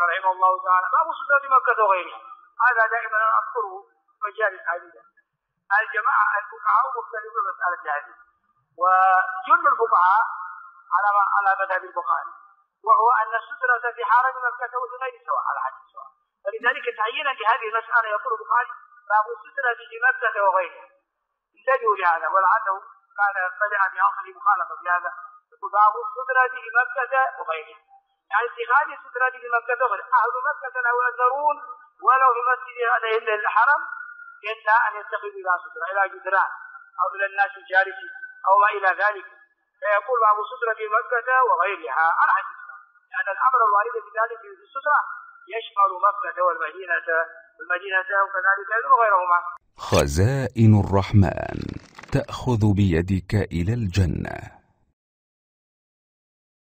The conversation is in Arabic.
رحمه الله تعالى باب سترة مكة وغيرها. هذا دائما أذكره مجالس عديدة. الجماعة الفقهاء مختلفون في مسألة هذه، وجل الفقهاء على مذهب البخاري، وهو أن السترة في حرم مكة وغير سواء على حد سواء. فلذلك تعيينا لهذه المسألة يقول البخاري باب السترة في مكة وغيرها. انتبهوا لهذا، ولعله كان بدأ بأصل مخالفة بهذا. يقول باب السترة في مكة وغيرها، يعني اتخاذ السترة في مكة وغيرها. أهل مكة لا يؤثرون ولو في مسجد الحرم إلا أن يتخذوا إلى سترة، إلى جدران أو إلى الناس الجالسين أو ما إلى ذلك. فيقول باب السترة في مكة وغيرها على حد سواء، لأن الأمر الوارد في ذلك في السترة يشمل مكة والمدينة وكذلك وغيرهما. خزائن الرحمن تأخذ بيدك إلى الجنة.